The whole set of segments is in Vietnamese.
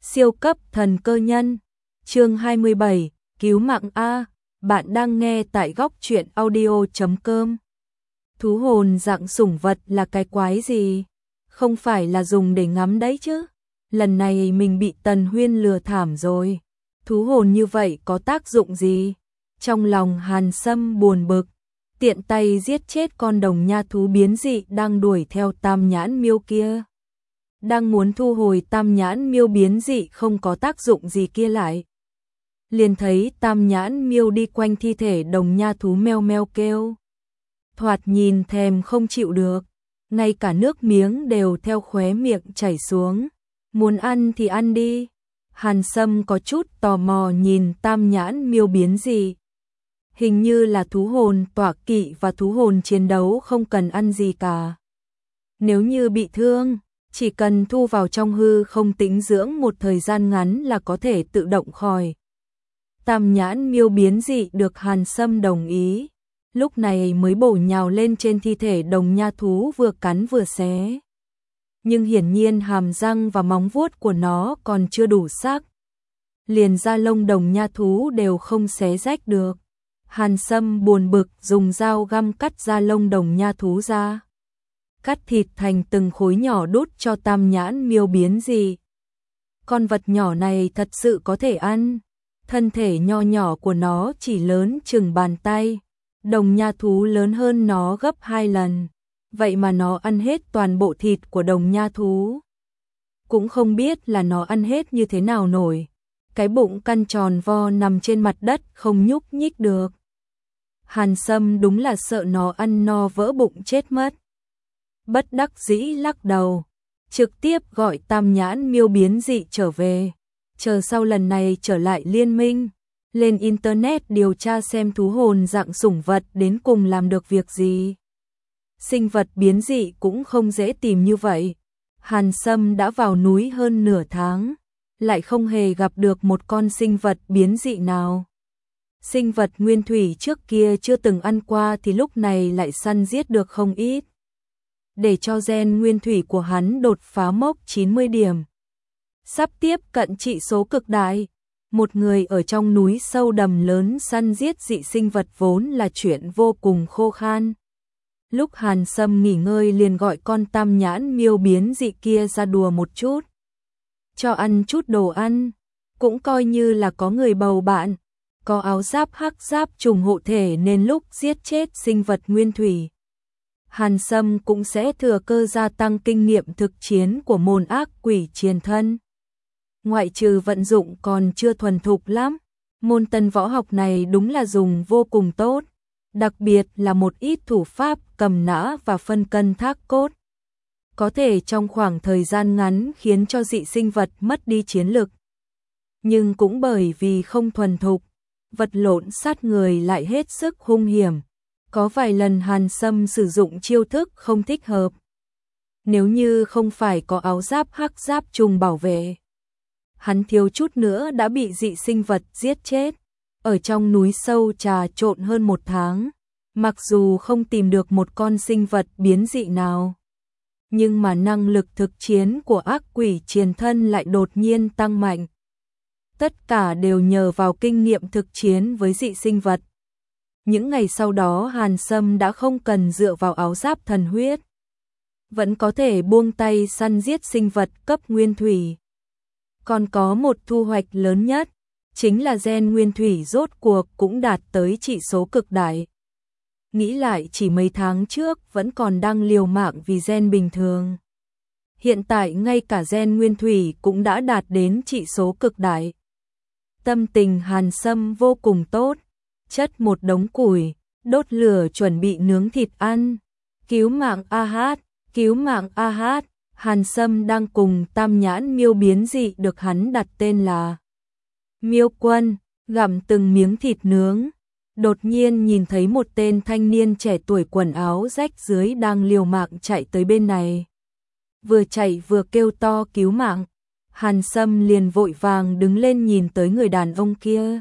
Siêu cấp thần cơ nhân, chương 27, cứu mạng A, bạn đang nghe tại góc truyện audio.com. Thú hồn dạng sủng vật là cái quái gì? Không phải là dùng để ngắm đấy chứ? Lần này mình bị Tần Huyên lừa thảm rồi. Thú hồn như vậy có tác dụng gì? Trong lòng Hàn Sâm buồn bực, tiện tay giết chết con đồng nha thú biến dị đang đuổi theo Tam Nhãn Miêu kia. Đang muốn thu hồi Tam Nhãn Miêu biến dị không có tác dụng gì kia lại. Liền thấy Tam Nhãn Miêu đi quanh thi thể đồng nha thú meo meo kêu. Thoạt nhìn thèm không chịu được, ngay cả nước miếng đều theo khóe miệng chảy xuống. Muốn ăn thì ăn đi. Hàn Sâm có chút tò mò nhìn Tam Nhãn Miêu biến dị. Hình như là thú hồn tọa kỵ và thú hồn chiến đấu không cần ăn gì cả. Nếu như bị thương, chỉ cần thu vào trong hư không tĩnh dưỡng một thời gian ngắn là có thể tự động khỏi. Tam Nhãn Miêu biến dị được Hàn Sâm đồng ý, lúc này mới bổ nhào lên trên thi thể đồng nha thú vừa cắn vừa xé. Nhưng hiển nhiên hàm răng và móng vuốt của nó còn chưa đủ sắc. Liền da lông đồng nha thú đều không xé rách được. Hàn Sâm buồn bực dùng dao găm cắt da lông đồng nha thú ra. Cắt thịt thành từng khối nhỏ đút cho Tam Nhãn Miêu biến dị. Con vật nhỏ này thật sự có thể ăn. Thân thể nho nhỏ của nó chỉ lớn chừng bàn tay. Đồng nha thú lớn hơn nó gấp 2 lần. Vậy mà nó ăn hết toàn bộ thịt của đồng nha thú. Cũng không biết là nó ăn hết như thế nào nổi. Cái bụng căn tròn vo nằm trên mặt đất không nhúc nhích được. Hàn Sâm đúng là sợ nó ăn no vỡ bụng chết mất. Bất đắc dĩ lắc đầu, trực tiếp gọi Tam Nhãn Miêu biến dị trở về. Chờ sau lần này trở lại liên minh, lên internet điều tra xem thú hồn dạng sủng vật đến cùng làm được việc gì. Sinh vật biến dị cũng không dễ tìm như vậy. Hàn Sâm đã vào núi hơn nửa tháng, lại không hề gặp được một con sinh vật biến dị nào. Sinh vật nguyên thủy trước kia chưa từng ăn qua thì lúc này lại săn giết được không ít. Để cho gen nguyên thủy của hắn đột phá mốc 90 điểm. Sắp tiếp cận trị số cực đại, một người ở trong núi sâu đầm lớn săn giết dị sinh vật vốn là chuyện vô cùng khô khan. Lúc Hàn Sâm nghỉ ngơi liền gọi con Tam Nhãn Miêu biến dị kia ra đùa một chút. Cho ăn chút đồ ăn, cũng coi như là có người bầu bạn, có áo giáp hắc giáp trùng hộ thể nên lúc giết chết sinh vật nguyên thủy. Hàn Sâm cũng sẽ thừa cơ gia tăng kinh nghiệm thực chiến của môn ác quỷ triền thân. Ngoại trừ vận dụng còn chưa thuần thục lắm, môn tân võ học này đúng là dùng vô cùng tốt, đặc biệt là một ít thủ pháp cầm nã và phân cân thác cốt. Có thể trong khoảng thời gian ngắn khiến cho dị sinh vật mất đi chiến lực. Nhưng cũng bởi vì không thuần thục, vật lộn sát người lại hết sức hung hiểm. Có vài lần Hàn Sâm sử dụng chiêu thức không thích hợp. Nếu như không phải có áo giáp hắc giáp trùng bảo vệ, hắn thiếu chút nữa đã bị dị sinh vật giết chết. Ở trong núi sâu trà trộn hơn 1 tháng, mặc dù không tìm được một con sinh vật biến dị nào, nhưng mà năng lực thực chiến của ác quỷ triền thân lại đột nhiên tăng mạnh. Tất cả đều nhờ vào kinh nghiệm thực chiến với dị sinh vật. Những ngày sau đó Hàn Sâm đã không cần dựa vào áo giáp thần huyết, vẫn có thể buông tay săn giết sinh vật cấp nguyên thủy. Còn có một thu hoạch lớn nhất, chính là gen nguyên thủy rốt cuộc cũng đạt tới trị số cực đại. Nghĩ lại chỉ mấy tháng trước vẫn còn đang liều mạng vì gen bình thường. Hiện tại ngay cả gen nguyên thủy cũng đã đạt đến trị số cực đại. Tâm tình Hàn Sâm vô cùng tốt, chất một đống củi, đốt lửa chuẩn bị nướng thịt ăn. Cứu mạng a hát, cứu mạng a hát. Hàn Sâm đang cùng Tam Nhãn Miêu biến dị được hắn đặt tên là Miêu Quân, gặm từng miếng thịt nướng. Đột nhiên nhìn thấy một tên thanh niên trẻ tuổi quần áo rách dưới đang liều mạng chạy tới bên này. Vừa chạy vừa kêu to cứu mạng. Hàn Sâm liền vội vàng đứng lên nhìn tới người đàn ông kia.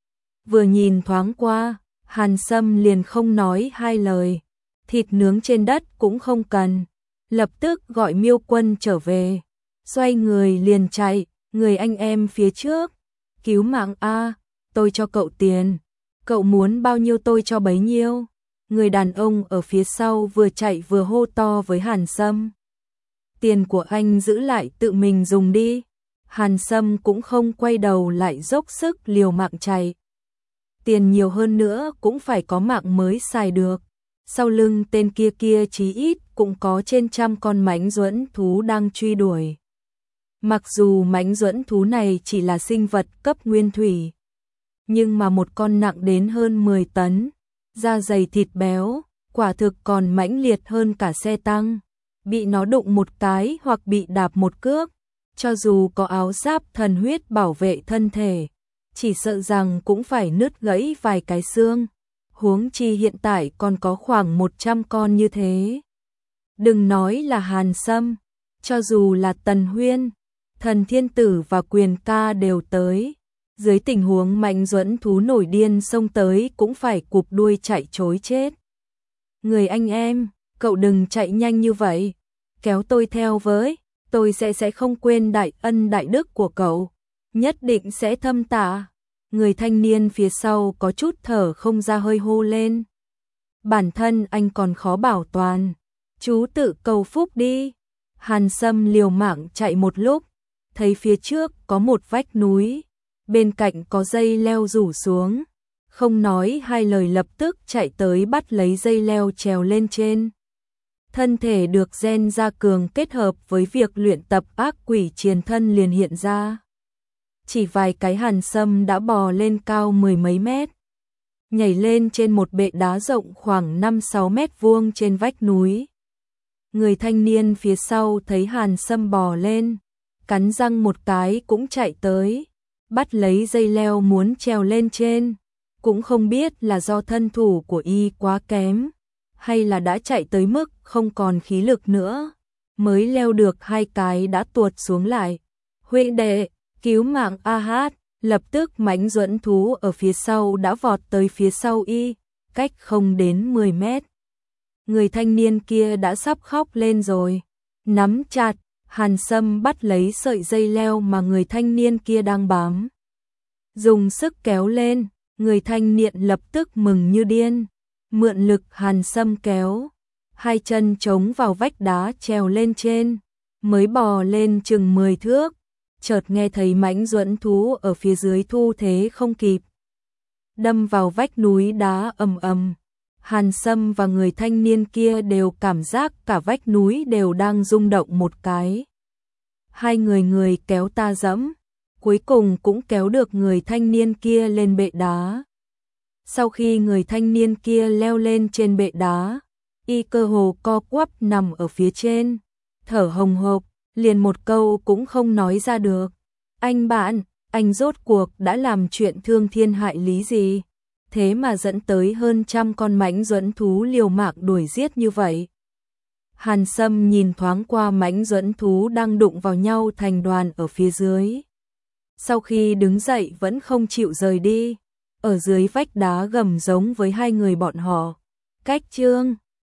Vừa nhìn thoáng qua, Hàn Sâm liền không nói hai lời. Thịt nướng trên đất cũng không cần. Lập tức gọi Miêu Quân trở về. Xoay người liền chạy, Người anh em phía trước, cứu mạng a, tôi cho cậu tiền, cậu muốn bao nhiêu tôi cho bấy nhiêu. Người đàn ông ở phía sau vừa chạy vừa hô to với Hàn Sâm. Tiền của anh giữ lại tự mình dùng đi. Hàn Sâm cũng không quay đầu lại dốc sức liều mạng chạy. Tiền nhiều hơn nữa cũng phải có mạng mới xài được. Sau lưng tên kia chí ít cũng có trên 100 con mãnh duẫn thú đang truy đuổi. Mặc dù mãnh duẫn thú này chỉ là sinh vật cấp nguyên thủy, nhưng mà một con nặng đến hơn 10 tấn, da dày thịt béo, quả thực còn mãnh liệt hơn cả xe tăng. Bị nó đụng một cái hoặc bị đạp một cước, cho dù có áo giáp thần huyết bảo vệ thân thể, chỉ sợ rằng cũng phải nứt gãy vài cái xương. Huống chi hiện tại còn có khoảng 100 con như thế. Đừng nói là Hàn Sâm, cho dù là Tần Huyên, Thần Thiên Tử và Quyền Ca đều tới. Dưới tình huống mãnh duẫn thú nổi điên xông tới cũng phải cụp đuôi chạy trối chết. Người anh em, cậu đừng chạy nhanh như vậy, kéo tôi theo với, tôi sẽ không quên đại ân đại đức của cậu, nhất định sẽ thâm tạ. Người thanh niên phía sau có chút thở không ra hơi hô lên. Bản thân anh còn khó bảo toàn, chú tự cầu phúc đi. Hàn Sâm liều mạng chạy một lúc, thấy phía trước có một vách núi, bên cạnh có dây leo rủ xuống, không nói hai lời lập tức chạy tới bắt lấy dây leo trèo lên trên. Thân thể được gen gia cường kết hợp với việc luyện tập ác quỷ triền thân liền hiện ra. Chỉ vài cái Hàn Sâm đã bò lên cao 10 mấy mét, nhảy lên trên một bệ đá rộng khoảng 5-6 mét vuông trên vách núi. Người thanh niên phía sau thấy Hàn Sâm bò lên, cắn răng một cái cũng chạy tới, bắt lấy dây leo muốn trèo lên trên, cũng không biết là do thân thủ của y quá kém, hay là đã chạy tới mức không còn khí lực nữa, mới leo được hai cái đã tuột xuống lại. Huynh đệ, cứu mạng a hát, lập tức mãnh duẫn thú ở phía sau đã vọt tới phía sau y, cách không đến 10 mét. Người thanh niên kia đã sắp khóc lên rồi, nắm chặt, Hàn Sâm bắt lấy sợi dây leo mà người thanh niên kia đang bám. Dùng sức kéo lên, người thanh niên lập tức mừng như điên, mượn lực Hàn Sâm kéo, hai chân chống vào vách đá trèo lên trên, mới bò lên chừng 10 thước, chợt nghe thấy mãnh duẫn thú ở phía dưới thu thế không kịp, đâm vào vách núi đá ầm ầm. Hàn Sâm và người thanh niên kia đều cảm giác cả vách núi đều đang rung động một cái. Hai người kéo ta dẫm, cuối cùng cũng kéo được người thanh niên kia lên bệ đá. Sau khi người thanh niên kia leo lên trên bệ đá, y cơ hồ co quắp nằm ở phía trên, thở hồng hộc, liền một câu cũng không nói ra được. Anh bạn, anh rốt cuộc đã làm chuyện thương thiên hại lý gì? Thế mà dẫn tới hơn 100 con mãnh duẫn thú liều mạng đuổi giết như vậy. Hàn Sâm nhìn thoáng qua mãnh duẫn thú đang đụng vào nhau thành đoàn ở phía dưới. Sau khi đứng dậy vẫn không chịu rời đi, ở dưới vách đá gầm giống với hai người bọn họ. Cách chương